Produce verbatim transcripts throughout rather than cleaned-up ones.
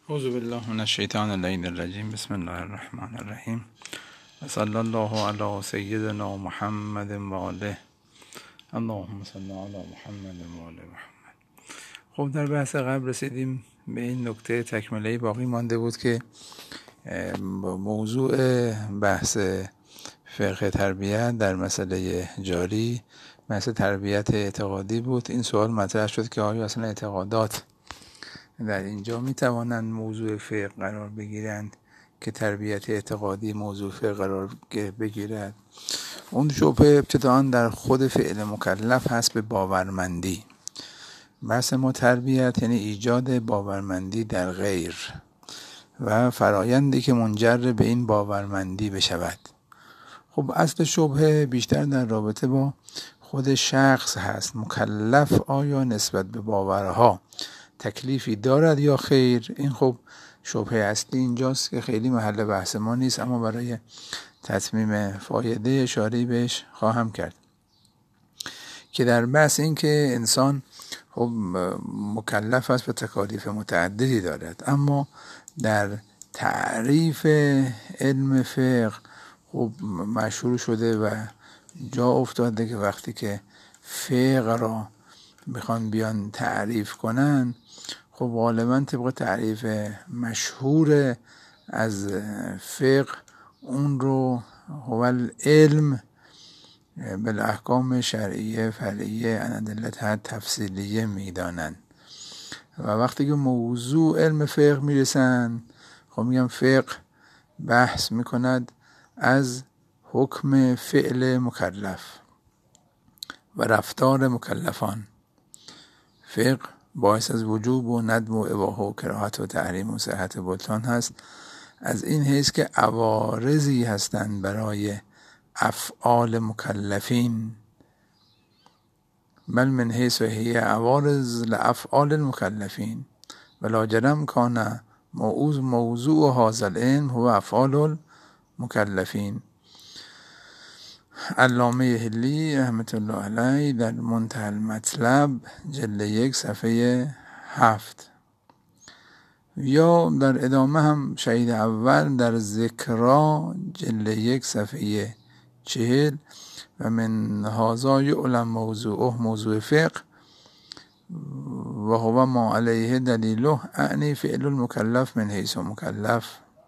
اعوذ بالله من الشیطان اللعین الرجیم. بسم الله الرحمن الرحیم. صلی الله علی سیدنا محمد و آله. اللهم صل علی محمد و آل محمد. خب در بحث قبل رسیدیم به این نکته، تکمله باقی مانده بود که موضوع بحث فقه تربیت در مسئله جاری بحث تربیت اعتقادی بود. این سوال مطرح شد که آیا اصلا اعتقادات در اینجا می توانند موضوع فقه قرار بگیرند که تربیت اعتقادی موضوع فقه قرار بگیرد؟ اون شبهه ابتداءً در خود فعل مکلف هست به باورمندی. بحث ما تربیت یعنی ایجاد باورمندی در غیر و فرایندی که منجر به این باورمندی بشود. خب اصل شبهه بیشتر در رابطه با خود شخص هست. مکلف آیا نسبت به باورها تکلیفی دارد یا خیر؟ این خب شبهه اصلی اینجاست که خیلی محل بحث ما نیست، اما برای تتمیم فایده اشاره بهش خواهم کرد که در بحث این که انسان خب مکلف است و تکالیف متعددی دارد، اما در تعریف علم فقه خب مشهور شده و جا افتاده که وقتی که فقه را میخوان بیان تعریف کنن، خب غالبا طبق تعریف مشهور از فقه اون رو هو العلم بالاحکام شرعیه فرعیه عن ادلتها تفصیلیه میدانن و وقتی که موضوع علم فقه میرسن خب میگم فقه بحث میکند از حکم فعل مکلف و رفتار مکلفان. فقه باعث از وجوب و ندب و اباحه و کراهت و تحریم و صحت و بطلان هست، از این حیث که عوارضی هستند برای افعال مکلفین، بل من حیث و هی عوارض لافعال المکلفین ولا جرم کان موضوع موضوع هذا العلم هو افعال المکلفین. علامه حلی رحمت الله علیه در منتهی المطلب جلد یک صفحه هفت، یا در ادامه هم شهید اول در ذکرا جلد یک صفحه چهل و من هذا یعلم موضوعه موضوع فقه و هو ما علیه دلیله اعنی فعل المکلف من حیث مکلف.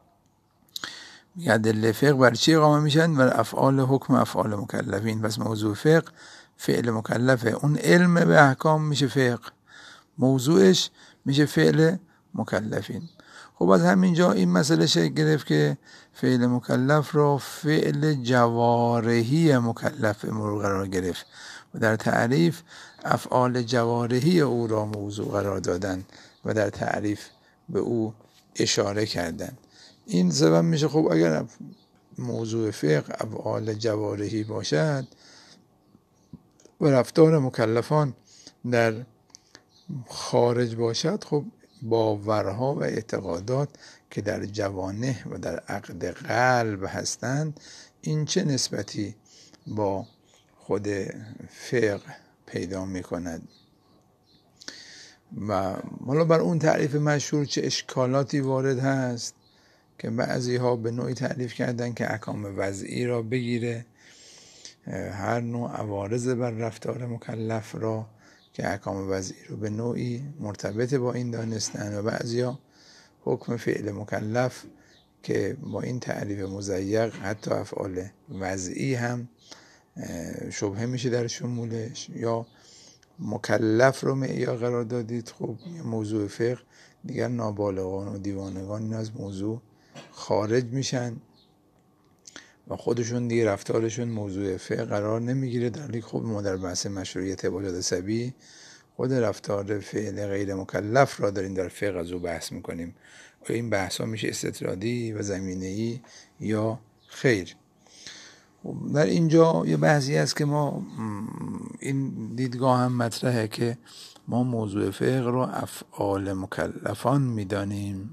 ادله فقه بر چی اقامه میشن؟ بر افعال حکم افعال مکلفین. پس موضوع فقه فعل مکلفه، اون علم به احکام میشه فقه، موضوعش میشه فعل مکلفین. خب از همینجا این مسئله شکل گرفت که فعل مکلف را فعل جوارحی مکلف مرور قرار گرفت و در تعریف افعال جوارحی او را موضوع قرار دادن و در تعریف به او اشاره کردن. این سبب میشه خب اگر موضوع فقه افعال جوارحی باشد و رفتار مکلفان در خارج باشد، خب باورها و اعتقادات که در جوانح و در عقد قلب هستند این چه نسبتی با خود فقه پیدا میکند؟ و حالا بر اون تعریف مشهور چه اشکالاتی وارد هست که بعضی ها به نوعی تعریف کردن که احکام وضعی را بگیره، هر نوع عوارض بر رفتار مکلف را که احکام وضعی رو به نوعی مرتبط با این دانستن، و بعضی ها حکم فعل مکلف که با این تعریف مضیق حتی افعال وضعی هم شبهه میشه در شمولش، یا مکلف رو معیار قرار دادید. خب موضوع فقه دیگر نابالغان و دیوانگان این از موضوع خارج میشن و خودشون دیگه رفتارشون موضوع فقه قرار نمیگیره، در حالی که خب ما در بحث مشروعیت واجد سبی خود رفتار فعل غیر مکلف را داریم در فقه از او بحث میکنیم. آیا این بحث ها میشه استطرادی و زمینه‌ای یا خیر؟ در اینجا یه بحثی هست که ما این دیدگاه هم مطرحه که ما موضوع فقه رو افعال مکلفان میدانیم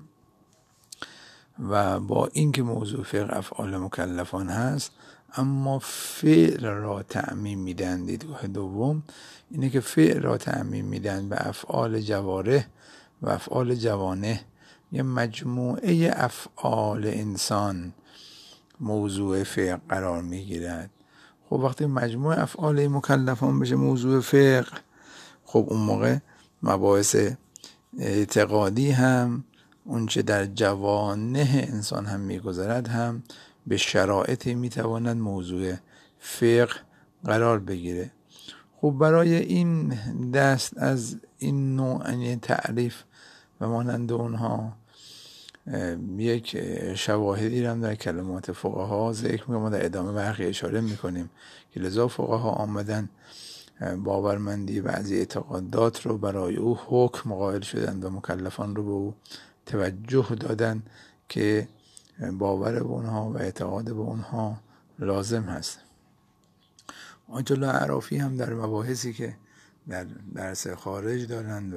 و با اینکه موضوع فقه افعال مکلفان هست اما فعل را تعمیم میدن. دیدگاه دوم اینه که فعل را تعمیم میدن به افعال جوارح و افعال جوانح یه مجموعه افعال انسان موضوع فقه قرار میگیرد. خب وقتی مجموعه افعال مکلفان بشه موضوع فقه، خب اون موقع مباحث اعتقادی هم اون چه در جوانح انسان هم میگذرد هم به شرایطی میتواند موضوع فقه قرار بگیره. خب برای این دست از این نوع تعریف و مانند اونها یک شواهدی هم در کلمات فقها ذکر میکنم، ما در ادامه برخی اشاره میکنیم که لذا فقها آمدن باورمندی بعضی اعتقادات رو برای او حکم قائل شدن و مکلفان رو به او توجه دادن که باور به اونها و اعتقاد به اونها لازم هست. آیت الله اعرافی هم در مباحثی که در درس خارج دارند و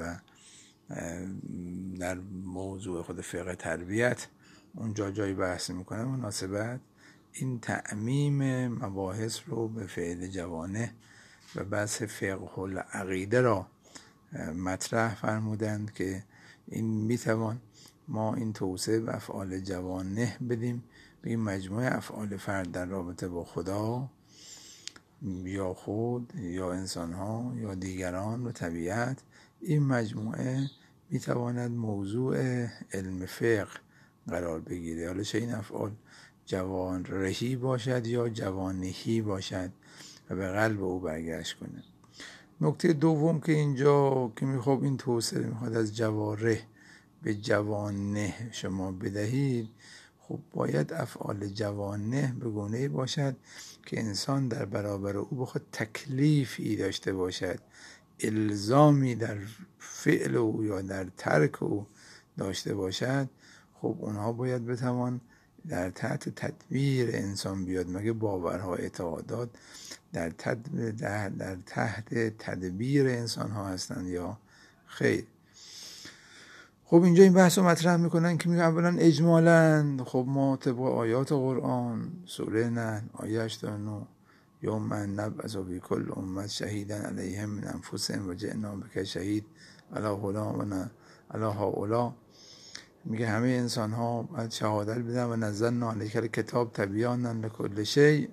در موضوع خود فقه تربیت اونجا جایی بحث میکنه، مناسبت این تعمیم مباحث رو به فعل جوانه و بحث فقه العقیده را مطرح فرمودند که این میتوان ما این توسعه به افعال جوانه بدیم به این مجموعه افعال فرد در رابطه با خدا یا خود یا انسانها یا دیگران و طبیعت. این مجموعه میتواند موضوع علم فقه قرار بگیره، حالا چه این افعال جوان رهی باشد یا جوانهی باشد و به قلب او برگشت کنه. نکته دوم که اینجا که میخواد این توسعه میخواد از جواره به جوانه شما بدهید، خب باید افعال جوانه به گونه‌ای باشد که انسان در برابر او بخواد تکلیفی داشته باشد، الزامی در فعل او یا در ترک او داشته باشد. خب اونها باید بتوان در تحت تدبیر انسان بیاد، مگه باورها اعتقادات در, تد... در... در تحت تدبیر انسان ها هستند یا خیر؟ خب اینجا این بحث رو مطرح میکنن که میگن اولا اجمالا خب ما طبق آیات قرآن سوره نحل آیه هشتاد و نه یوم من نبعث فی کل امت شهیدا علیهم من انفسهم و جئنا بک شهید علی هؤلاء، میگه همه انسان ها باید شهادت بدن و نزلنا علیک الکتاب تبیانا لکل شیء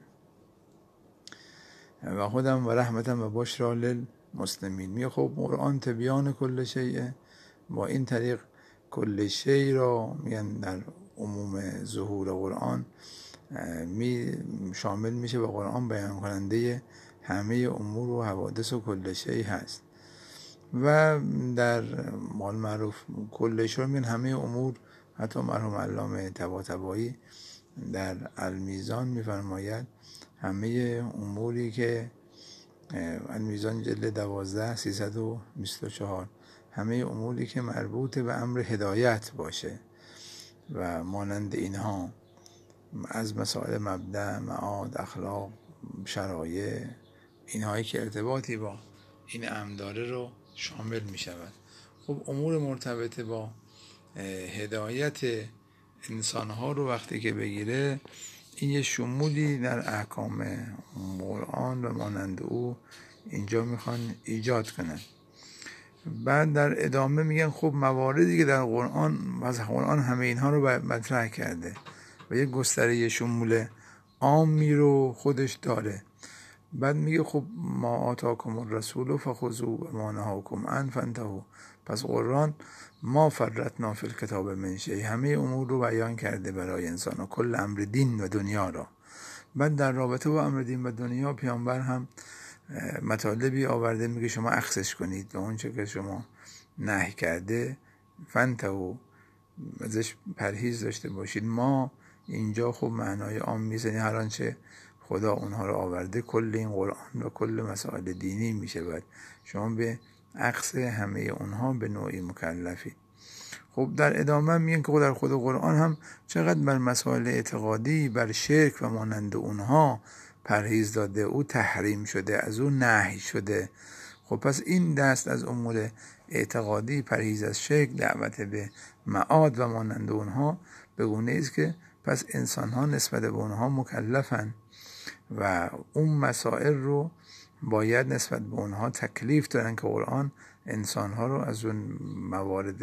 و هدی و رحمة و بشری للمسلمین. میگه خب قرآن تبیان کل شیء، با این طریق کل شیء را میگن در عموم ظهور قرآن می شامل میشه و قرآن بیان کننده همه امور و حوادث و کل شیء هست. و در مال معروف کل شیء میگن همه امور، حتی مرحوم علامه طباطبایی در المیزان میفرماید همه اموری که المیزان جلد دوازده سیصد و بیست و چهار همه اموری که مربوط به امر هدایت باشه و مانند اینها از مسائل مبدأ، معاد، اخلاق، شرایع، اینهایی که ارتباطی با این امر داره رو شامل می شود. خب امور مرتبط با هدایت انسانها رو وقتی که بگیره، این یه شمولی در احکام قرآن و مانند او اینجا میخوان ایجاد کنن. بعد در ادامه میگن خب مواردی که در قرآن از قرآن همه اینها رو مطرح کرده و یک گستره شمول عامی رو خودش داره. بعد میگه خب ما آتاکم الرسول فخذوه و ما نهاکم عنه فانتهوا، پس قرآن ما فرطنا فی الکتاب من شیء، همه امور رو بیان کرده برای انسان و کل امر دین و دنیا را. بعد در رابطه با امر دین و دنیا پیامبر هم مطالبی آورده، میگه شما اخذش کنید و اون چه که شما نهی کرده فانتهوا ازش پرهیز داشته باشید. ما اینجا خب معنای عام میزنی هر آنچه خدا اونها رو آورده کل این قرآن و کل مسائل دینی میشه، بعد شما به عکس همه اونها به نوعی مکلفی. خب در ادامه میگن که در خود قرآن هم چقدر بر مسائل اعتقادی، بر شرک و مانند اونها پرهیز داده، او تحریم شده، از او نهی شده. خب پس این دست از امور اعتقادی، پرهیز از شرک، دعوت به معاد و مانند اونها به گونه است که پس انسان ها نسبت به اونها مکلفن و اون مسائل رو باید نسبت به اونها تکلیف دارن که قرآن انسان ها رو از اون موارد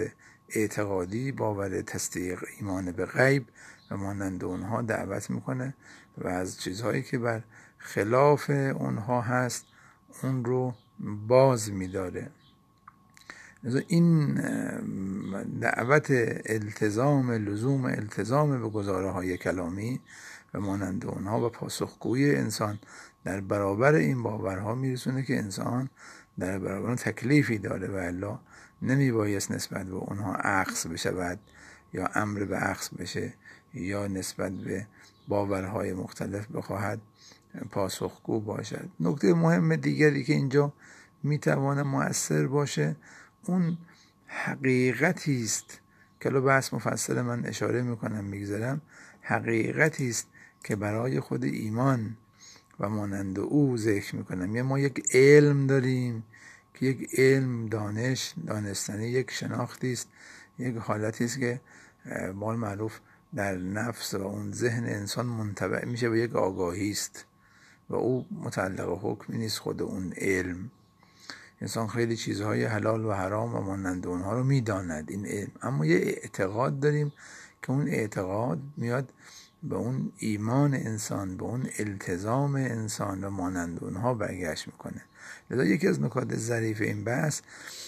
اعتقادی، باور تصدیق ایمان به غیب و مانند اونها دعوت میکنه و از چیزهایی که بر خلاف اونها هست اون رو باز میداره. این دعوت التزام لزوم التزام به گزاره های کلامی و مانند اونها و پاسخگویی انسان در برابر این باورها میرسونه که انسان در برابر تکلیفی داره و الا نمی بایست نسبت به اونها عکس بشود یا امر به عکس بشه یا نسبت به باورهای مختلف بخواهد پاسخگو باشد. نکته مهم دیگری که اینجا میتواند مؤثر باشه اون حقیقتی است که لو بحث مفصل من اشاره میکنم میگذارم، حقیقتی است که برای خود ایمان و مانند او ذکر میکنم. یعنی ما یک علم داریم که یک علم دانش دانستنی یک شناختی است، یک حالتی است که مال معروف در نفس و اون ذهن انسان منطبع میشه و یک آگاهی است و او متعلق حکمی نیست خود اون علم. انسان خیلی چیزهای حلال و حرام و مانند اونها رو میداند این علم، اما یه اعتقاد داریم که اون اعتقاد میاد به اون ایمان انسان، به اون التزام انسان و مانند اونها برگشت میکنه. لذا یکی از نکات ظریف این بحث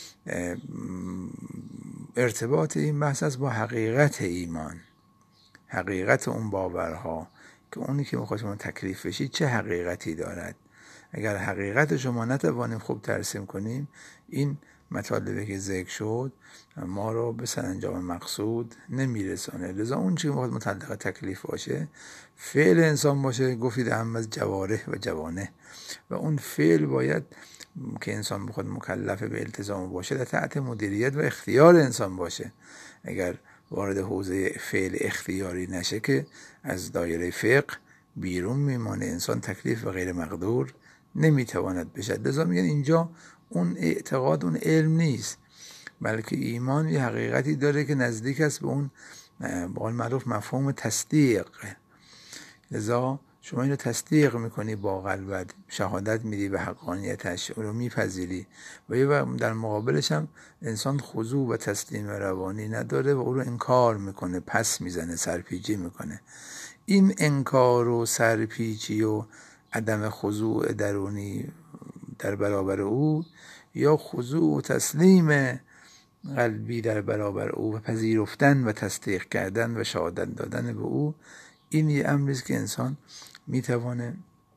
ارتباط این بحث است با حقیقت ایمان، حقیقت اون باورها که اونی که میخواد شما تکلیف بشید چه حقیقتی دارد. اگر حقیقت شما نتوانیم خوب ترسیم کنیم، این مطالبی که ذکر شد ما رو به سرانجام مقصود نمیرسانه. لذا اون چیزی که میخواد متعلق تکلیف باشه فعل انسان باشه، گفتید هم از جوارح و جوانه، و اون فعل باید که انسان بخواد مکلف به التزام باشه در تحت مدیریت و اختیار انسان باشه. اگر وارد حوزه فعل اختیاری نشه که از دایره فقه بیرون میمانه، انسان تکلیف و غیر مقدور نمیتواند بشد. لذا میگن اینجا اون اعتقاد اون علم نیست، بلکه ایمان یه حقیقتی داره که نزدیک است به اون به قول معروف مفهوم تصدیق. لذا شما اینو تصدیق میکنی با قلبت، شهادت میدی به حقانیتش، اون رو میپذیری و یه در مقابلش هم انسان خضوع و تسلیم روانی نداره و او رو انکار میکنه، پس میزنه، سرپیچی میکنه. این انکار و سرپیچی و عدم خضوع درونی در برابر او یا خضوع و تسلیم قلبی در برابر او و پذیرفتن و تصدیق کردن و شهادت دادن به او، این یه امری است که انسان میتونه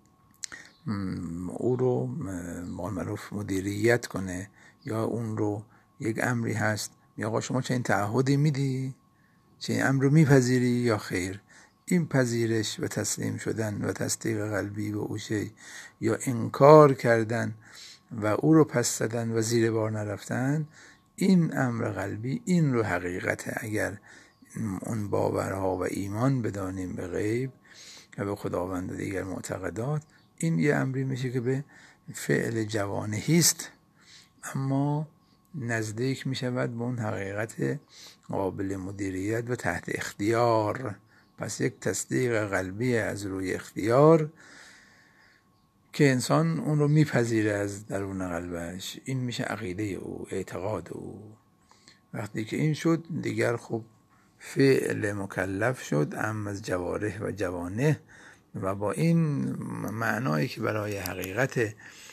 او رو معروف مدیریت کنه یا اون رو یک امری هست یا آقا شما چه این تعهدی میدی، چه این امر رو میپذیری یا خیر. این پذیرش و تسلیم شدن و تصدیق قلبی به او شی یا انکار کردن و او رو پس زدن و زیر بار نرفتن، این امر قلبی این رو حقیقته. اگر اون باورها و ایمان بدانیم به غیب و به خداوند و دیگر معتقدات، این یه امری میشه که به فعل جوانهی است اما نزدیک میشود به اون حقیقت قابل مدیریت و تحت اختیار. پس یک تصدیق قلبی از روی اختیار که انسان اون رو میپذیره از درون قلبش، این میشه عقیده او، اعتقاد او. وقتی که این شد دیگر خب فعل مکلف شد ام از جوارح و جوانه و با این معنایی که برای حقیقت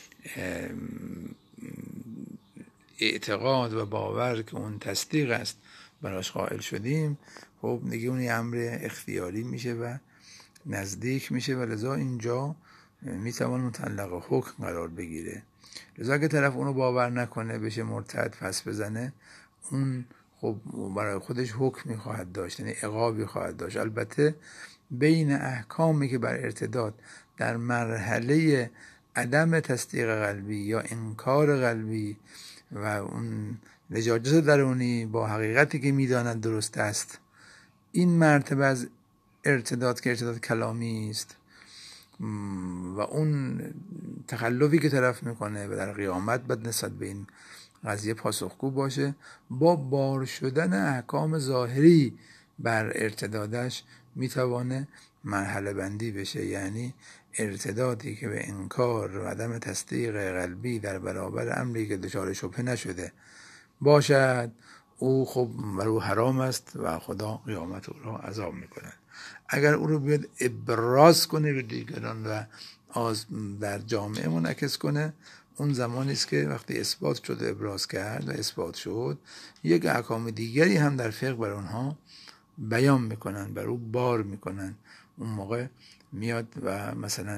اعتقاد و باور که اون تصدیق است براش قائل شدیم، خب دیگه اون امر اختیاری میشه و نزدیک میشه و لذا اینجا میتوان متعلق حکم قرار بگیره. لذا اگه طرف اونو باور نکنه بشه مرتد پس بزنه، اون خب برای خودش حکمی خواهد داشت، یعنی عقابی خواهد داشت. البته بین احکامی که بر ارتداد در مرحله عدم تصدیق قلبی یا انکار قلبی و اون لجاجت درونی با حقیقتی که میداند درست است، این مرتبه از ارتداد که ارتداد کلامی است و اون تخلفی که طرف میکنه و در قیامت بد نسبت به این قضیه پاسخگو باشه، با بار شدن احکام ظاهری بر ارتدادش میتوانه مرحله بندی بشه. یعنی ارتدادی که به انکار و عدم تصدیق قلبی در برابر امری که دچار شبهه نشده باشد، او خب بر او حرام است و خدا قیامت او را عذاب میکنه. اگر او رو بیاد ابراز کنه به دیگران و آز در جامعه منعکس کنه، اون زمانی است که وقتی اثبات شد ابراز کرد و اثبات شد، یک احکام دیگری هم در فقه بر اونها بیان میکنن، بر او بار میکنن. اون موقع میاد و مثلا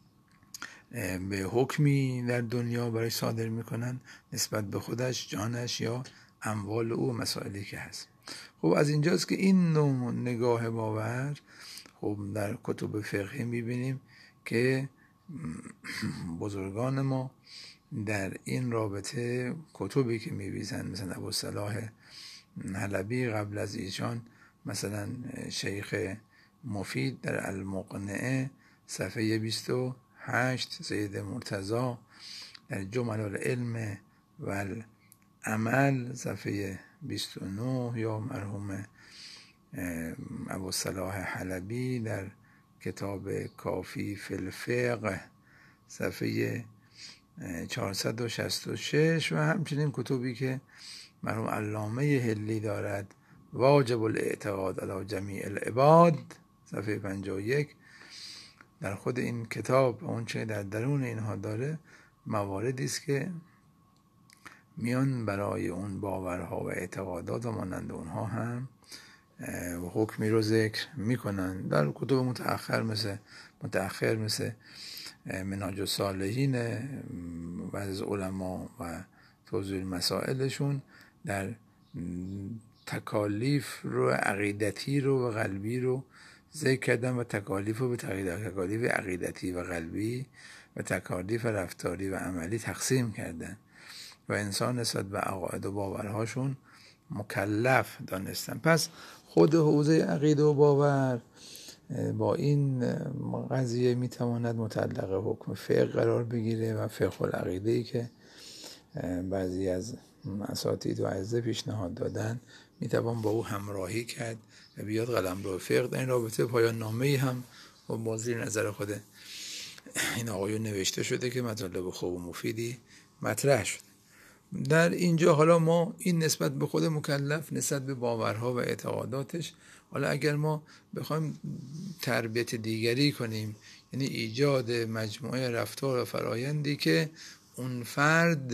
به حکمی در دنیا برای صادر میکنن نسبت به خودش، جانش یا اموال او، مسائلی که هست. خب از اینجاست که این نوع نگاه باور خب در کتب فقهی میبینیم که بزرگان ما در این رابطه کتبی که می‌نویسن، مثلا ابوالصلاح حلبی قبل از ایشان، مثلا شیخ مفید در المقنعه صفحه بیست و هشت، سید مرتضی در جمل العلم و العمل صفحه بیست و نه، یا مرحوم ابوالصلاح حلبی در کتاب کافی فی الفقه صفحه چهارصد و شصت و شش، و همچنین کتبی که مرحوم علامه حلی دارد، واجب الاعتقاد علی جمیع العباد صفحه پنجاه و یک. در خود این کتاب اون چه در درون اینها داره مواردی است که میان برای اون باورها و اعتقادات و مانند اونها هم حکمی رو ذکر میکنن. در کتب متأخر مثل متأخر مثل منهاج الصالحین و از علما و توضیح مسائلشون در تکالیف رو عقیدتی رو و قلبی رو ذکر کردن و تکالیف رو به تکالیف عقیدتی و قلبی و تکالیف رفتاری و عملی تقسیم کردن و انسان نسبت به عقاید و باورهاشون مکلف دانستن. پس خود حوزه عقیده و باور با این قضیه میتواند متعلق حکم فقه قرار بگیره و فقه العقیده ای که بعضی از اساتید و اعزه پیشنهاد دادن میتوان با او همراهی کرد و بیاد قلمرو فقه. در این رابطه پایان نامه‌ای هم با زیر نظر خود این آقایون نوشته شده که مطالب خوب و مفیدی مطرح شده. در اینجا حالا ما این نسبت به خود مکلف، نسبت به باورها و اعتقاداتش، حالا اگر ما بخوایم تربیت دیگری کنیم، یعنی ایجاد مجموعه رفتار و فرایندی که اون فرد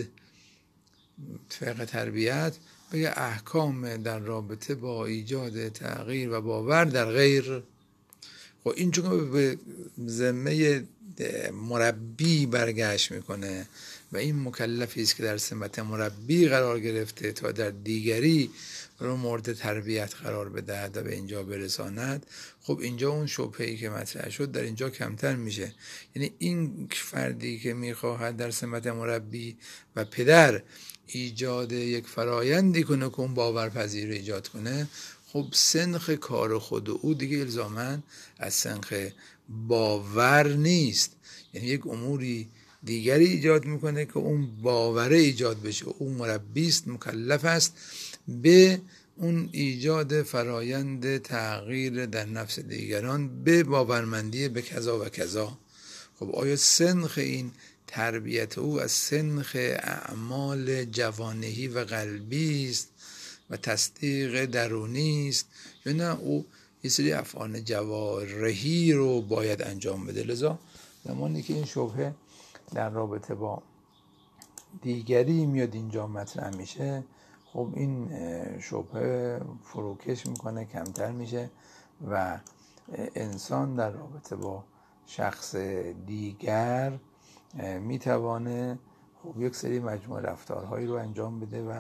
فقه تربیت بگه احکام در رابطه با ایجاد تغییر و باور در غیر، خب این چون به ذمه مربی برگشت میکنه و این مکلفی است که در سمت مربی قرار گرفته تا در دیگری رو مورد تربیت قرار بدهد و به اینجا برساند. خب اینجا اون شبهه‌ای که مطرح شد در اینجا کمتر میشه. یعنی این فردی که میخواهد در سمت مربی و پدر ایجاد یک فرایندی کنه که اون باورپذیر ایجاد کنه، خب سنخ کار خود او دیگه الزاماً از سنخ باور نیست، یعنی یک اموری دیگری ایجاد میکنه که اون باوره ایجاد بشه. اون مربی است، مکلف است به اون ایجاد فرایند تغییر در نفس دیگران به باورمندی به کذا و کذا. خب آیا سنخ این تربیت او از سنخ اعمال جوانهی و قلبی است و تصدیق درونی است، یا نه او یه سری افعال جوارحی رو باید انجام بده؟ لذا زمانی که این شبهه در رابطه با دیگری میاد اینجا مطرح میشه، خب این شبهه فروکش میکنه، کمتر میشه و انسان در رابطه با شخص دیگر میتوانه خب یک سری مجموعه رفتارهایی رو انجام بده و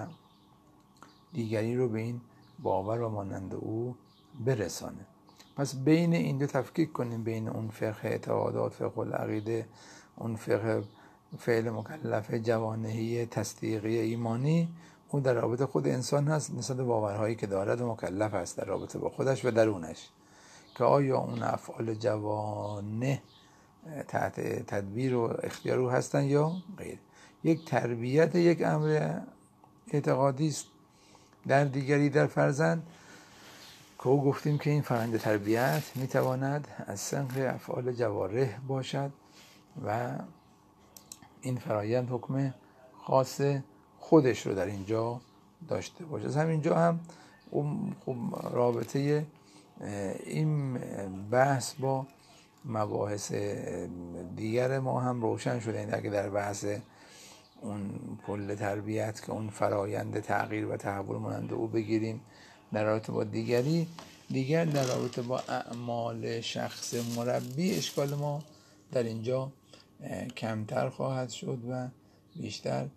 دیگری رو به این باور و مانند او برسانه. پس بین این دو تفکیک کنیم، بین اون فقه اعتقادات، فقه العقیده، اون فقه فعل مکلف جوانهی تصدیقی ایمانی، اون در رابطه خود انسان هست نسبت باورهایی که دارد و مکلف است در رابطه با خودش و درونش، که آیا اون افعال جوانه تحت تدبیر و اختیار او هستن یا غیر. یک تربیت یک امر اعتقادی است در دیگری، در فرزند، که او گفتیم که این فرآیند تربیت میتواند از سنخ افعال جوارح باشد و این فرایند حکم خاص خودش رو در اینجا داشته باشه. از همینجا هم خب رابطه این بحث با مباحث دیگر ما هم روشن شده. این اگه در بحث اون کل تربیت که اون فرایند تغییر و تحول مانند او بگیریم در رابطه با دیگری دیگر در رابطه با اعمال شخص مربی اشکال ما در اینجا کمتر خواهد شد و بیشتر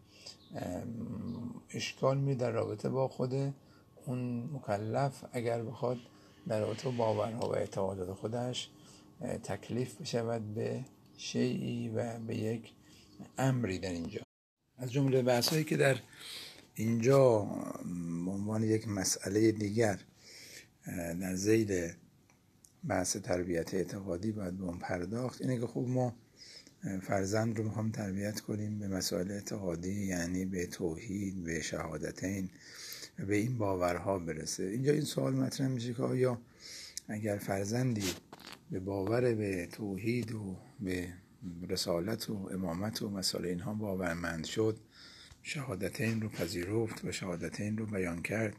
اشکال می در رابطه با خود اون مکلف اگر بخواد در رابطه با باورها و اعتقادات خودش تکلیف بشود به شیئی و به یک امری در اینجا. از جمله بحثایی که در اینجا به عنوان یک مسئله دیگر در ذیل بحث تربیت اعتقادی باید به اون پرداخت اینه که خوب ما فرزند رو میخوام تربیت کنیم به مسائل اعتقادی، یعنی به توحید، به شهادتین، به این باورها برسه. اینجا این سوال مطرح میشه که آیا اگر فرزندی به باور به توحید و به رسالت و امامت و مسائل اینها باورمند شد، شهادتین رو پذیرفت و شهادتین رو بیان کرد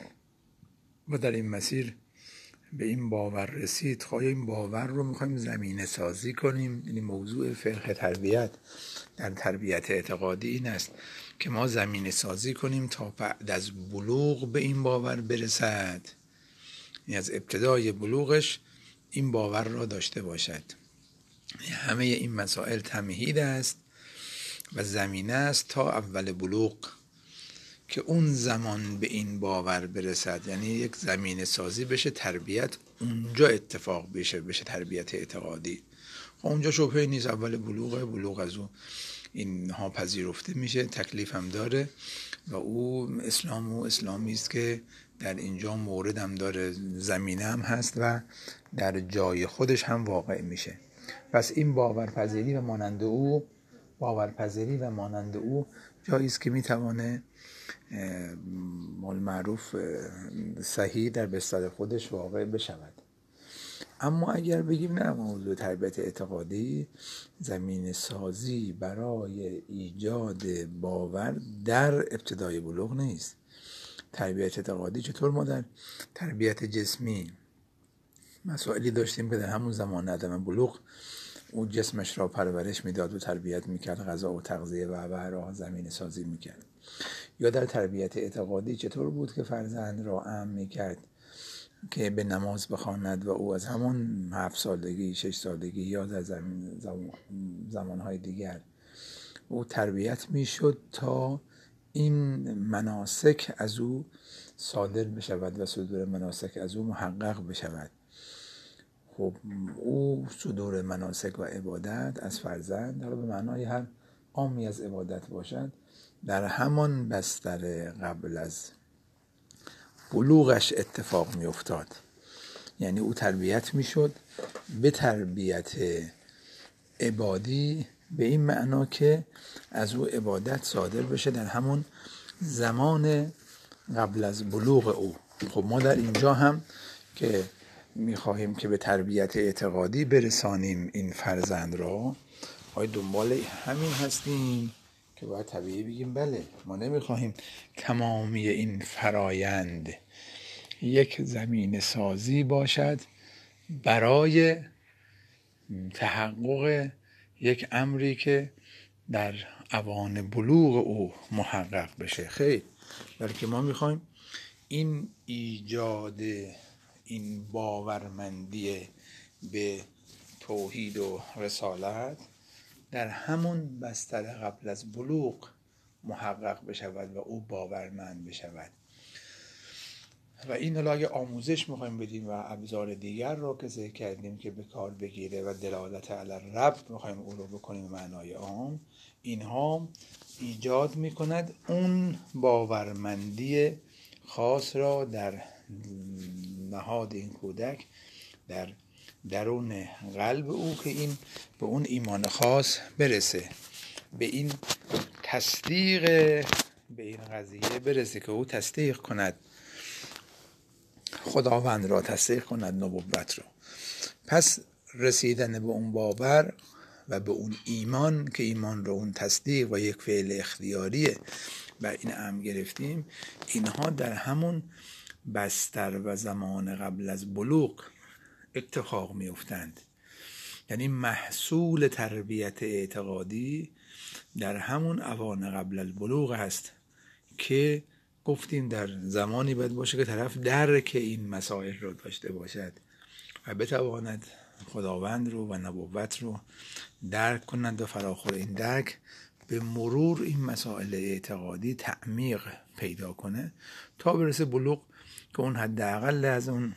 و در این مسیر به این باور رسید، خواهی این باور رو میخوایم زمینه سازی کنیم. یعنی موضوع فقه تربیت در تربیت اعتقادی این است که ما زمینه سازی کنیم تا بعد از بلوغ به این باور برسد، یعنی از ابتدای بلوغش این باور را داشته باشد. همه این مسائل تمهید است و زمینه است تا اول بلوغ که اون زمان به این باور برسد، یعنی یک زمینه سازی بشه، تربیت اونجا اتفاق بشه بشه تربیت اعتقادی. اونجا شبهه نیست، اول بلوغ بلوغ از او اینها پذیرفته میشه، تکلیف هم داره و او اسلام و اسلامی است که در اینجا مورد هم داره، زمینه هم هست و در جای خودش هم واقع میشه. پس این باورپذیری و مانند او باورپذیری و مانند او جایی است که میتوانه مال معروف صحیح در بستر خودش واقع بشود. اما اگر بگیم نه، موضوع تربیت اعتقادی زمین سازی برای ایجاد باور در ابتدای بلوغ نیست. تربیت اعتقادی چطور ما در تربیت جسمی مسائلی داشتیم که در همون زمان عدم بلوغ او جسمش را پرورش میداد و تربیت میکرد، غذا و تغذیه و راه زمین سازی میکرد. یا در تربیت اعتقادی چطور بود که فرزند را امر میکرد که به نماز بخواند و او از همون هفت سالگی، شش سالگی یا در زمان زمانهای دیگر او تربیت میشد تا این مناسک از او صادر بشود و صدور مناسک از او محقق بشود. خب او صدور مناسک و عبادت از فرزند، حالا به معنای هر عامی از عبادت باشد، در همان بستر قبل از بلوغش اتفاق می افتاد. یعنی او تربیت می شد به تربیت عبادی، به این معنا که از او عبادت صادر بشه در همون زمان قبل از بلوغ او. خب ما در اینجا هم که می خواهیم که به تربیت اعتقادی برسانیم این فرزند را، آیا دنبال همین هستیم که باید طبیعی بگیم بله، ما نمی خواهیم تمامی این فرایند یک زمین سازی باشد برای تحقق یک امری که در اوان بلوغ او محقق بشه. خیر، بلکه ما میخوایم این ایجاد این باورمندی به توحید و رسالت در همون بستر قبل از بلوغ محقق بشود و او باورمند بشود. و این حالا اگه آموزش میخوایم بدیم و ابزار دیگر رو که ذکر کردیم که به کار بگیره و دلالت علی رب میخوایم او رو بکنیم معنای عام، اینها ایجاد میکند اون باورمندی خاص را در نهاد این کودک، در درون قلب او، که این به اون ایمان خاص برسه، به این تصدیق به این قضیه برسه که او تصدیق کند خداوند را، تصدیق کند نبوت را. پس رسیدن به اون باور و به اون ایمان که ایمان رو اون تصدیق و یک فعل اختیاریه بر این امر گرفتیم، اینها در همون بستر و زمان قبل از بلوغ اتفاق میافتند. یعنی محصول تربیت اعتقادی در همون اوان قبل البلوغ هست که گفتیم در زمانی باید باشه که طرف درک این مسائل رو داشته باشد و بتواند خداوند رو و نبوت رو درک کنند و فراخور این درک به مرور این مسائل اعتقادی تعمیق پیدا کنه تا برسه بلوغ که اون حداقل از اون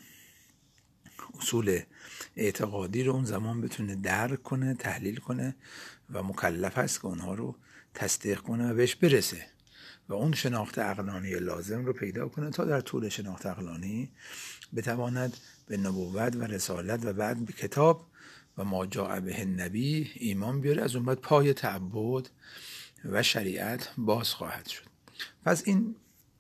اصول اعتقادی رو اون زمان بتونه درک کنه، تحلیل کنه و مکلف است که اونها رو تصدیق کنه و بهش برسه و اون شناخت عقلانی لازم رو پیدا کنه تا در طول شناخت عقلانی بتواند به نبوت و رسالت و بعد به کتاب و ما جاء به النبی ایمان بیاره. از اون بعد پای تعبد و شریعت باز خواهد شد. پس این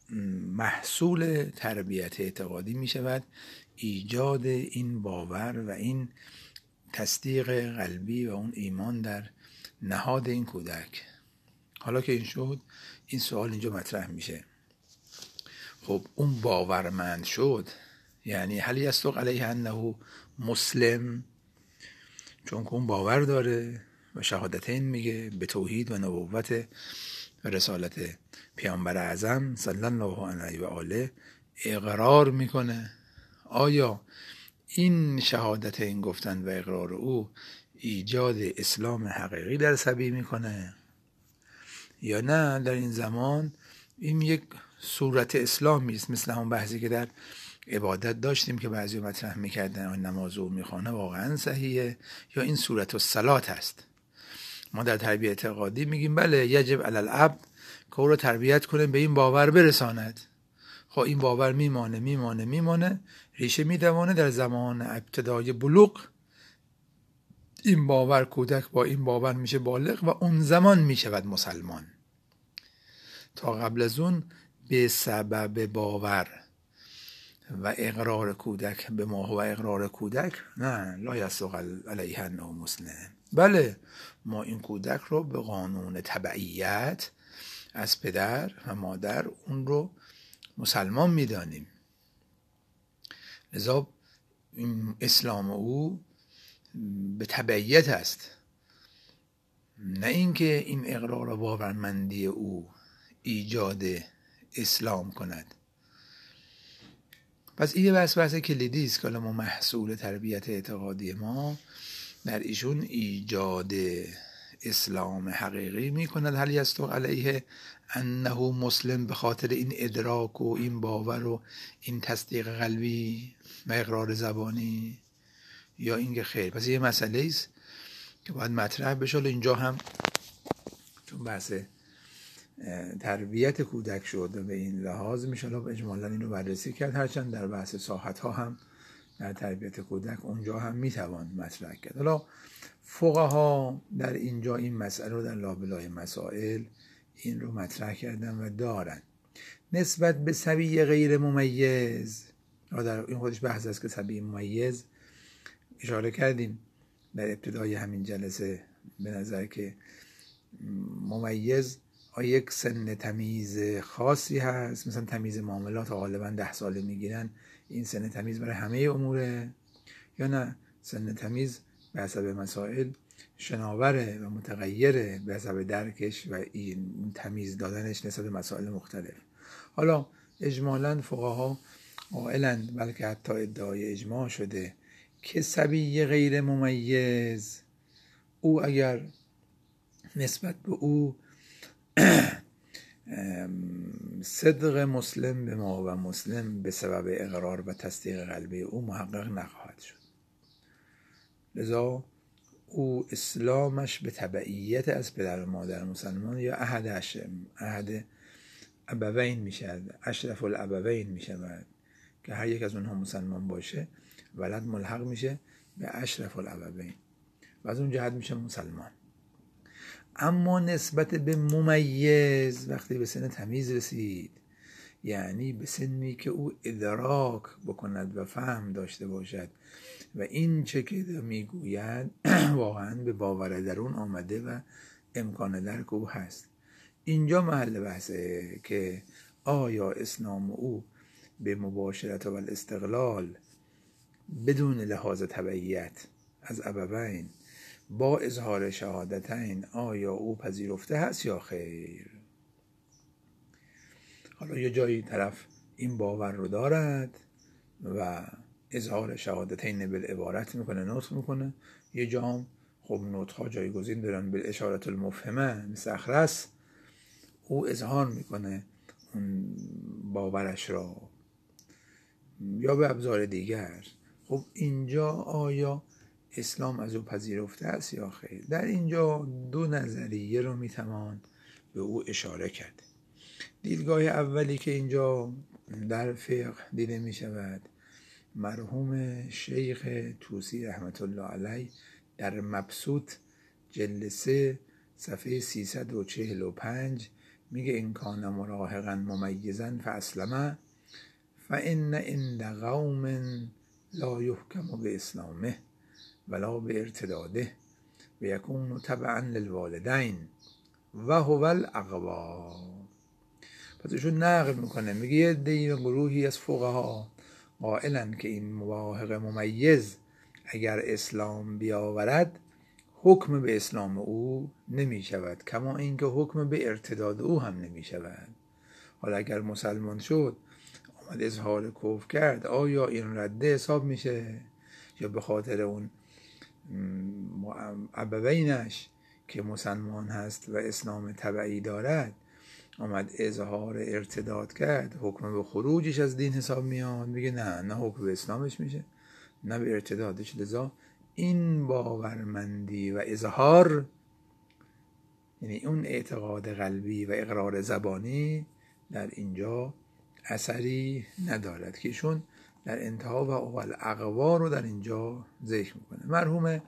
محصول تربیت اعتقادی می شود ایجاد این باور و این تصدیق قلبی و اون ایمان در نهاد این کودک. حالا که این شد، این سوال اینجا مطرح میشه، خب اون باورمند شد، یعنی هل یصدق علیه انه مسلم، چون که اون باور داره و شهادتین میگه به توحید و نبوت و رسالت پیامبر اعظم صلی الله علیه و آله اقرار میکنه، آیا این شهادتین گفتن و اقرار او ایجاد اسلام حقیقی در سبیل میکنه یا نه در این زمان این یک صورت اسلامی است، مثل همون بحثی که در عبادت داشتیم که بعضی مطرح میکردن نماز او میخوانه واقعا صحیحه یا این صورت الصلات است. ما در تربیت اعتقادی میگیم بله یجب علی العبد که او رو تربیت کنه به این باور برساند. خب این باور میمانه میمانه میمانه ریشه میدوانه در زمان ابتدای بلوغ این باور، کودک با این باور میشه بالغ و اون زمان میشود مسلمان. تا قبل از اون به سبب باور و اقرار کودک به ما و اقرار کودک نه لا یصدق علیه انه مسلم. بله ما این کودک رو به قانون تبعیت از پدر و مادر اون رو مسلمان میدانیم، لذا اسلام او به تبعیت است، نه اینکه این اقرار و باورمندی او ایجاد اسلام کند. پس این بحث بحث کلیدی است که ما محصول تربیت اعتقادی ما در ایشون ایجاد اسلام حقیقی می کند. هل یصدق علیه انه مسلم، به خاطر این ادراک و این باور و این تصدیق قلبی و اقرار زبانی، یا اینکه خیر. پس یه مسئله است که باید مطرح بشه. اینجا هم چون بحث تربیت کودک شد و به این لحاظ میشه اجمالا این رو بررسی کرد، هرچند در بحث ساحت ها هم در تربیت کودک اونجا هم میتوان مطرح کرد. حالا فقها در اینجا این مسئله رو در لابلای مسائل این رو مطرح کردن و دارن نسبت به صبی غیر ممیز. در این خودش بحث است که صبی ممیز اشاره کردیم در ابتدای همین جلسه، به نظر که ممیز یک سن تمیز خاصی هست، مثلا تمیز معاملات غالبا ده ساله میگیرن، این سن تمیز برای همه اموره، یا نه سن تمیز به حسب مسائل شناوره و متغیره به حسب درکش و این تمیز دادنش نسبت به مسائل مختلف. حالا اجمالاً فقها قائلند، بلکه حتی ادعای اجماع شده که صبی غیر ممیز او اگر نسبت به او صدق مسلم به ما و مسلم به سبب اقرار و تصدیق قلبی او محقق نخواهد شد، لذا او اسلامش به تبعیت از پدر و مادر مسلمان یا احد اشرف احد ابوین می شود، اشرف الابوین می شود که هر یک از اونها مسلمان باشه ولد ملحق میشه به اشرف الابوین و از اون جهت میشه مسلمان. اما نسبت به ممیز وقتی به سن تمیز رسید، یعنی به سنی که او ادراک بکند و فهم داشته باشد و این چه که میگوید واقعا به باور درون آمده و امکان درک او هست، اینجا محل بحثه که آیا اسلام او به مباشرت و الاستقلال بدون لحاظ تبعیت از ابوین با اظهار شهادتین آیا او پذیرفته هست یا خیر؟ حالا یه جایی طرف این باور رو دارد و اظهار شهادتین بالعبارت میکنه، نطق میکنه. یه جا هم خب نطقها جایگزین دارن، بالاشارت المفهمه، مثل اخرس او اظهار میکنه اون باورش را یا به ابزار دیگر. خب اینجا آیا اسلام از او پذیرفته است یا خیر؟ در اینجا دو نظریه رو میتوان به او اشاره کرد. دیدگاه اولی که اینجا در فقه دیده می شود، مرحوم شیخ طوسی رحمت الله علیه در مبسوط جلد سه صفحه سیصد و چهل و پنج میگه این کان مراهقا ممیزا فاسلمه فان عند قوم لا یحکم به اسلامه ولا به ارتداده و یکون تبعا للوالدین و هو الاقوا. پس ایشون نقل میکنه، میگه یه عده‌ای گروهی از فقها قائلن که این مراهق ممیز اگر اسلام بیاورد حکم به اسلام او نمی شود، کما اینکه حکم به ارتداد او هم نمی شود. حالا اگر مسلمان شد آمد اظهار کفر کرد، آیا این رده حساب میشه یا به خاطر اون ابوینش که مسلمان هست و اسلام تبعی دارد آمد اظهار ارتداد کرد، حکم به خروجش از دین حساب میاد؟ میگه نه، نه حکم به اسلامش میشه نه به ارتدادش. لذا این باورمندی و اظهار، یعنی اون اعتقاد قلبی و اقرار زبانی در اینجا اثری ندارد که ایشون در انتها و اول اقوا رو در اینجا ذکر میکنه. مرحوم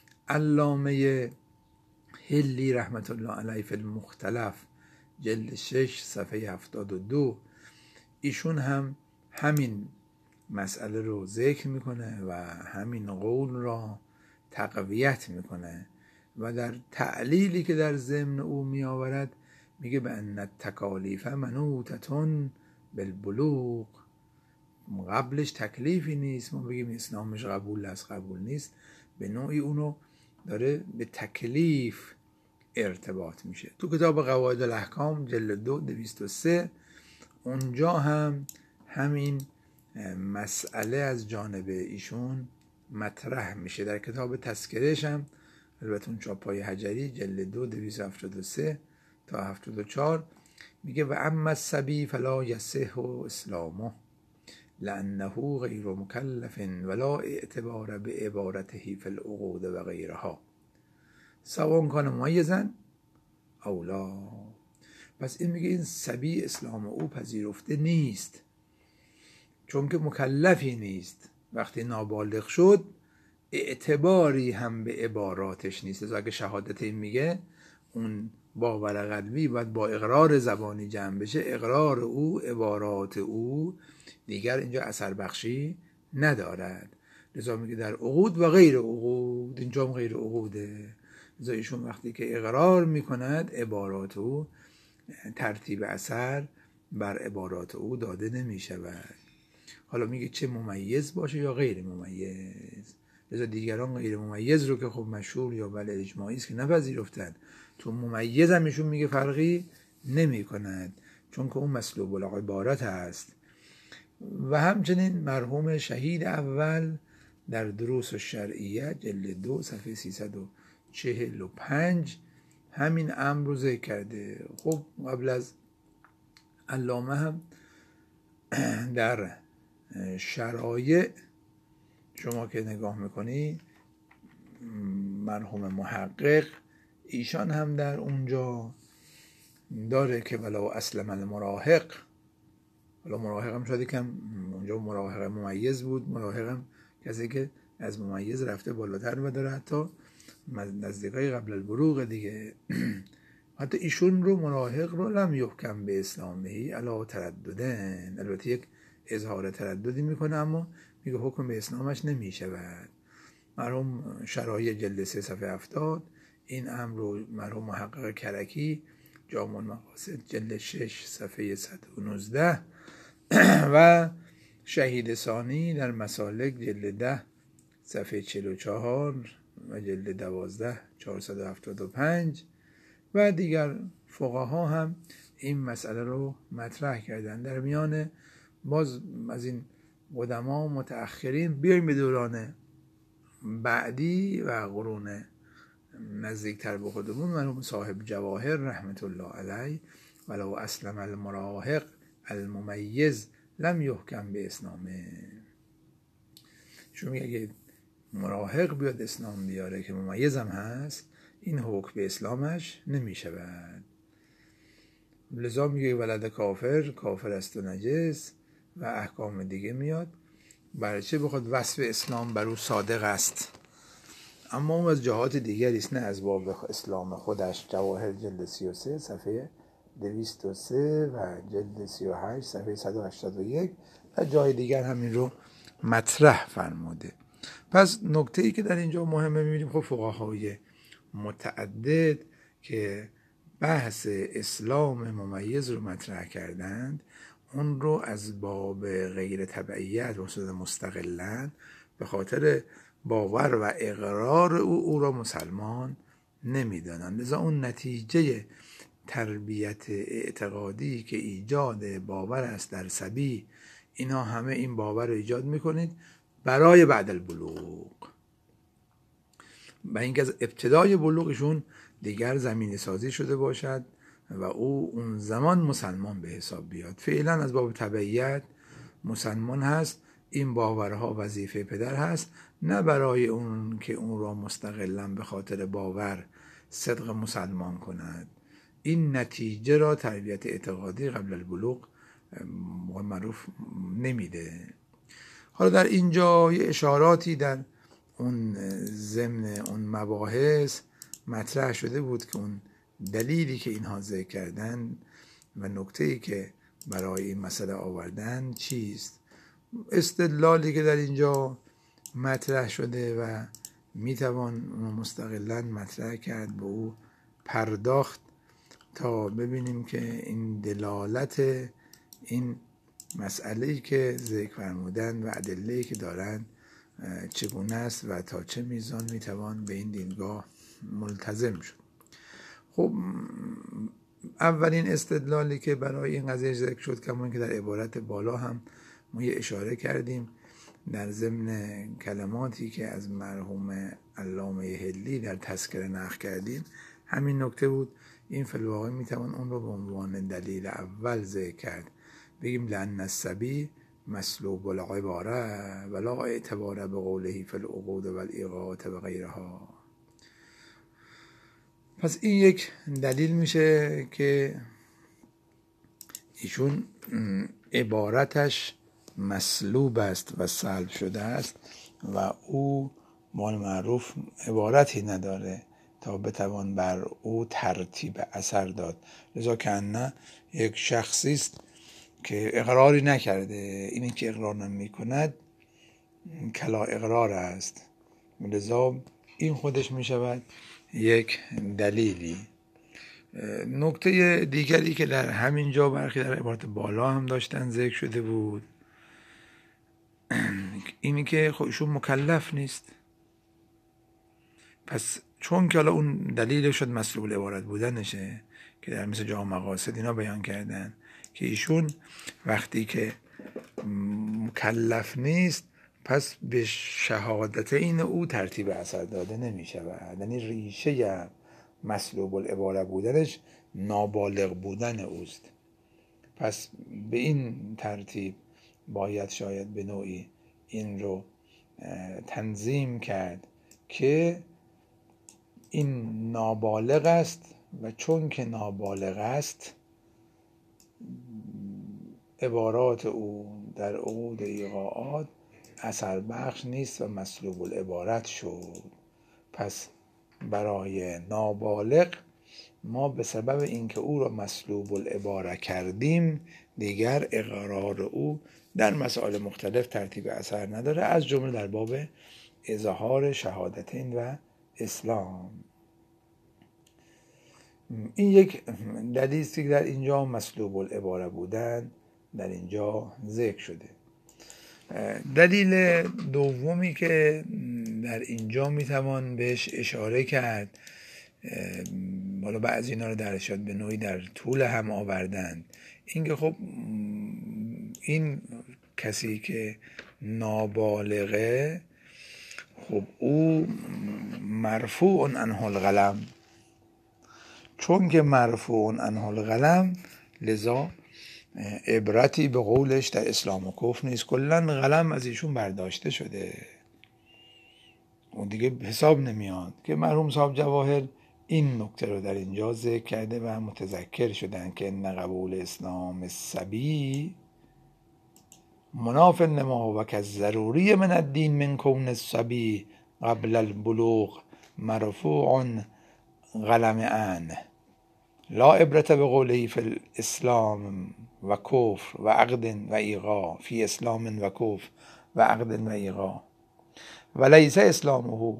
علامه حلی رحمت الله علیه فی المختلف جلد شش صفحه هفتاد و دو ایشون هم همین مسئله رو ذکر میکنه و همین قول را تقویت میکنه و در تعلیلی که در ضمن او میآورد میگه به ان التکالیف منوطة بالبلوغ. قبلش تکلیفی نیست، ما بگیم اسلامش قبول است قبول نیست، به نوعی اونو داره به تکلیف ارتباط میشه. تو کتاب قواعد الاحکام جلد دو دویست و سه اونجا هم همین مسئله از جانب ایشون مطرح میشه. در کتاب تذکره‌اش هم البته اون چاپای حجری جلد دو دویست و هفتاد و سه تا هفتاد و چهار میگه و اما الصبی فلا یصح اسلامه لانه غیر مکلف ولا اعتبار به عبارته فی العقود و غیرها سواء کان ممیزا او لا. پس این میگه این صبی اسلام او پذیرفته نیست چون که مکلفی نیست. وقتی نابالغ شد اعتباری هم به عباراتش نیست. از اگه شهادت این میگه اون باور قلبی باید با اقرار زبانی جمع بشه، اقرار او عبارات او دیگر اینجا اثر بخشی ندارد. لذا میگه در عقود و غیر عقود، اینجا هم غیر عقوده. لذا ایشون وقتی که اقرار میکند عبارات او ترتیب اثر بر عبارات او داده نمیشود. حالا میگه چه ممیز باشه یا غیر ممیز. لذا دیگران غیر ممیز رو که خب مشهور یا بله اجماعی است که نپذیرفتن، تو ممیز هم ایشون میگه فرقی نمی کند چون که اون مسلوب العبارت هست. و همچنین مرحوم شهید اول در دروس الشرعیه جلد دو صفحه سیصد و چهل و پنج همین امر رو ذکر کرده. خب قبل از علامه هم در شرایع شما که نگاه میکنی مرحوم محقق ایشان هم در اونجا داره که ولو اسلم المراهق، حالا مراهق هم شاید کم اونجا مراهق ممیز بود، مراهق هم کسی که از ممیز رفته بالاتر و داره حتی نزدیکای قبل البلوغ دیگه. حتی ایشون رو مراهق رو لم یحکم به اسلامه علی ترددن، البته یک اظهار ترددی میکنه اما میگه حکم به اسلامش نمیشود. مرحوم شرایع جلد سه صفحه هفتاد این امر رو مرحوم محقق کرکی جامع المقاصد جلد شش صفحه صد و نوزده و شهید ثانی در مسالک جلد ده صفحه چهل و چهار و جلد دوازده چهارصد و هفتاد و پنج و دیگر فقها هم این مسئله رو مطرح کردن. در میان باز از این قدما متأخرین بیایم به دوران بعدی و قرون نزدیکتر به خودمون، مرحوم صاحب جواهر رحمت الله علیه ولو اسلم المراهق الممیز لم یحکم به اسلامه. چون میگه اگه مراهق بیاد اسلام بیاره که ممیز هم هست، این حکم به اسلامش نمیشود. لذا میگه ولد کافر کافر است و نجس و احکام دیگه میاد. برای چه بخواد وصف اسلام بر او صادق است، اما اون از جهات دیگری است، نه از باب اسلام خودش. جواهر جلد سی و سه صفحه دویست و سه و جلد سی و هشت صفحه صد و هشتاد و یک و جای دیگر همین رو مطرح فرموده. پس نکته ای که در اینجا مهمه می‌بینیم خب فقهای متعدد که بحث اسلام ممیز رو مطرح کردند، اون رو از باب غیر تبعیت و صورت مستقلن به خاطر باور و اقرار او او را مسلمان نمیدانند. لذا اون نتیجه تربیت اعتقادی که ایجاد باور است در صبی، اینا همه این باور رو ایجاد میکنید برای بعد البلوغ، و اینکه از ابتدای بلوغشون دیگر زمینه سازی شده باشد و او اون زمان مسلمان به حساب بیاد. فعلا از باب تبعیت مسلمان هست، این باورها وظیفه پدر هست، نه برای اون که اون را مستقلا به خاطر باور صدق مسلمان کند. این نتیجه را تربیت اعتقادی قبل البلوغ معروف نمیده. حالا در اینجا یه اشاراتی در اون ضمن اون مباحث مطرح شده بود که اون دلیلی که اینها ذکر کردن و نکته‌ای که برای این مسئله آوردن چیست. استدلالی که در اینجا مطرح شده و میتوان اونو مستقلاً مطرح کرد، به او پرداخت تا ببینیم که این دلالت این مسئله‌ای که ذکر فرمودن و ادله‌ای که دارن چگونه است و تا چه میزان میتوان به این دیدگاه ملتزم شد. خب اولین استدلالی که برای این قضیه ذکر شد، کما که در عبارت بالا هم ما یه اشاره کردیم در ضمن کلماتی که از مرحوم علامه حلی در تذکره نقل کردیم، همین نکته بود. این فی الواقع میتوان اون رو به عنوان دلیل اول ذکر کرد. بگیم لأن الصبی مسلوب العباره ولا اعتبار به قوله فی العقود و الایقاعات و غیرها. پس این یک دلیل میشه که ایشون عبارتش مسلوب است و سلب شده است و او مال معروف عبارتی نداره تا بتوان بر او ترتیب اثر داد. لذا که نه یک شخصی است که اقراری نکرده، اینی که اقرار نمی کند کلا اقرار است. لذا این خودش می شود یک دلیلی. نکته دیگری که در همین جا برخی در عبارت بالا هم داشتن ذکر شده بود، اینی که خودشون مکلف نیست. پس چون که حالا اون دلیل شد مسلوب العبارت بودنشه که در مثل جامع مقاصد اینا بیان کردن که ایشون وقتی که مکلف نیست پس به شهادت این او ترتیب اثر داده نمی شود. یعنی ریشه مسلوب العبارت بودنش نابالغ بودن اوست. پس به این ترتیب باید شاید به نوعی این رو تنظیم کرد که این نابالغ است و چون که نابالغ است عبارات او در عقود ایقاعات اثر بخش نیست و مسلوب العبارت شد. پس برای نابالغ ما به سبب اینکه او را مسلوب العبارت کردیم دیگر اقرار او در مسائل مختلف ترتیب اثر نداره، از جمله در باب اظهار شهادتین و اسلام. این یک دلیل است که در اینجا مسلوب العباره بودن در اینجا ذکر شده. دلیل دومی که در اینجا میتوان بهش اشاره کرد، بالا بعضی اینا رو در ارشاد به نوعی در طول هم آوردن، این که خب این کسی که نابالغه، خب او مرفوع عنه القلم، چون که مرفوع عنه القلم لذا عبرتی به قولش در اسلام و کفر نیست، کلن قلم از ایشون برداشته شده، اون دیگه حساب نمیاد. که مرحوم صاحب جواهر این نکته رو در اینجا ذکر کرده و متذکر شدن که ان قبول اسلام الصبی مناف لما و کالضروری من الدین من کون الصبی قبل البلوغ مرفوع قلم ان لا عبرت به قوله فی الاسلام و کفر و عقد و ایقا فی اسلام و کفر و عقد و ایقا و لیس اسلامه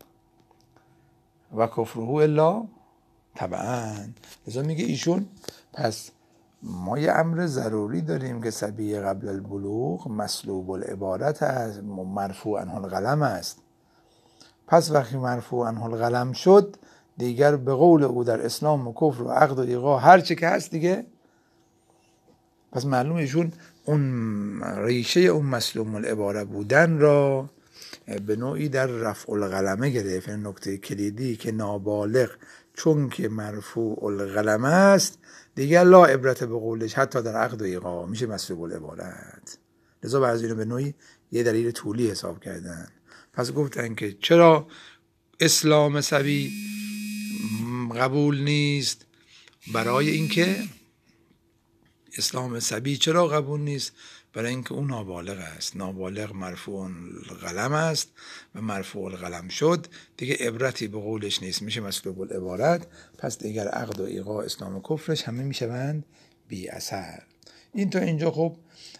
و کفره الا طبعا. لذا میگه ایشون پس ما یه امر ضروری داریم که صبی قبل البلوغ مسلوب العبارت است، مرفوع عنه القلم است. پس وقتی مرفوع عنه القلم شد دیگر به قول او در اسلام و کفر و عقد و ایقا هر چی که هست دیگه، پس معلومه ایشون اون ریشه اون مسلوب العباره بودن را به نوعی در رفع القلمه گرفت. این نکته کلیدی که نابالغ چون که مرفوع القلم است دیگر لا عبرت به قولش حتی در عقد و ایقا میشه مسلوب العبارت. لذا بعضی اینو به نوعی یه دلیل طولی حساب کردن. پس گفتن که چرا اسلام صبی قبول نیست؟ برای اینکه اسلام صبی چرا قبول نیست؟ برای اینکه اون نابالغ است. نابالغ مرفوع القلم است و مرفوع القلم شد دیگه عبرتی به قولش نیست، میشه مسلوب العبارت. پس دیگر عقد و ایقا اسلام و کفرش همه میشوند بی اثر. این تا اینجا خب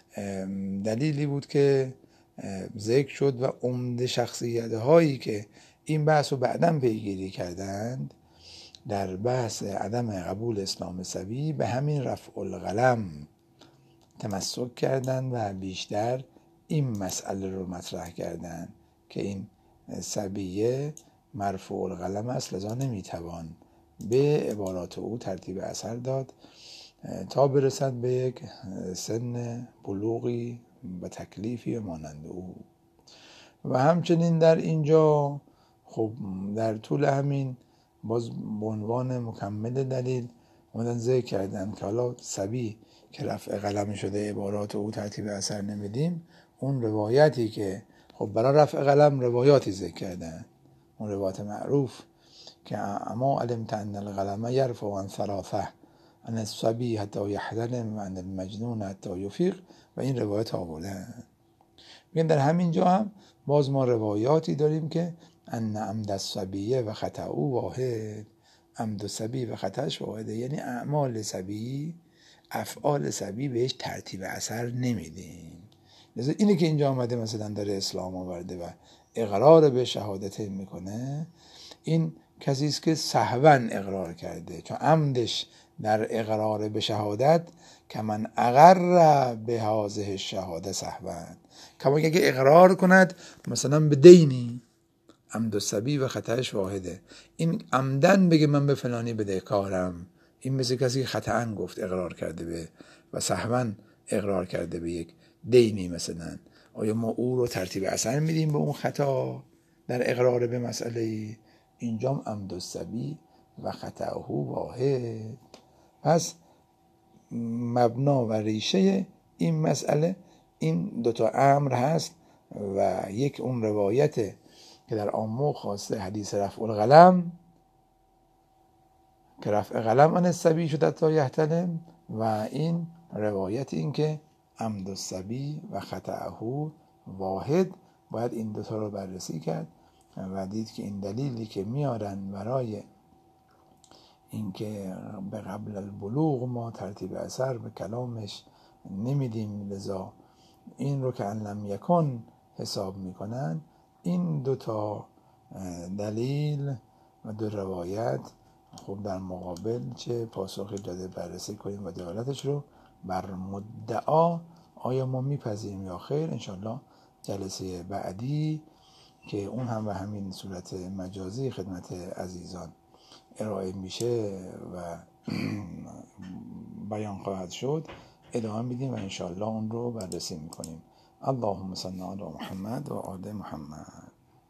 دلیلی بود که ذکر شد و عمده شخصیت هایی که این بحث رو بعداً پیگیری کردند در بحث عدم قبول اسلام صبی به همین رفع القلم تمسک کردن و بیشتر این مسئله رو مطرح کردن که این صبیه مرفوع القلم است، لذا نمیتوان به عبارات او ترتیب اثر داد تا برسد به یک سن بلوغی و تکلیفی مانند او. و همچنین در اینجا خب در طول همین باز به عنوان مکمل دلیل اومدن ذکر کردن که حالا صبی که رفع قلم شده عبارات او ترتیب اثر نمیدیم، اون روایتی که خب برای رفع قلم روایاتی ذکر کردن، اون روایت معروف که اما علمت ان القلم یرفع عن ثلاثه عن الصبی حتی یحتلم و عن المجنون حتی یفیق و این روایت آوردن. میگن در همین جا هم باز ما روایاتی داریم که ان عمد الصبیه و خطأ او واحد، عمد الصبی و خطأش واحده، یعنی اعمال صبی افعال صبی بهش ترتیب اثر نمیدیم. لذا اینه که اینجا آمده مثلا داره اسلام آورده و اقرار به شهادتین میکنه، این کسی است که سهوا اقرار کرده، چون عمدش در اقرار به شهادت که من اقر به هذه الشهاده سهوا، کما که اقرار کند مثلا به دینی، عمد الصبی و خطأش واحده، این عمدن بگه من به فلانی بدهکارم، این مثل کسی که خطأن گفت اقرار کرده به و سهوا اقرار کرده به یک دینی مثلا، آیا ما او رو ترتیب اثر میدیم به اون خطا در اقرار به مسئله؟ اینجام عمد الصبی و خطأه واحد. پس مبنا و ریشه این مسئله این دوتا امر هست و یک اون روایت که در عامه خواسته حدیث رفع القلم که رفع قلم عن الصبی شد تا یحتلم، و این روایت این که عمد الصبی و خطأه واحد. باید این دوتا رو بررسی کرد و دید که این دلیلی که میارن برای اینکه به قبل البلوغ ما ترتیب اثر به کلامش نمیدیم، لذا این رو که ان لم یکن حساب میکنن، این دوتا دلیل و دو روایت خب در مقابل چه پاسخی داده بررسی کنیم و دلالتش رو بر مدعا آیا ما میپذیریم یا خیر. انشالله جلسه بعدی که اون هم به همین صورت مجازی خدمت عزیزان ارائه میشه و بیان خواهد شد ادامه میدیم و انشالله اون رو بررسی میکنیم. اللهم صل علی محمد و آل محمد.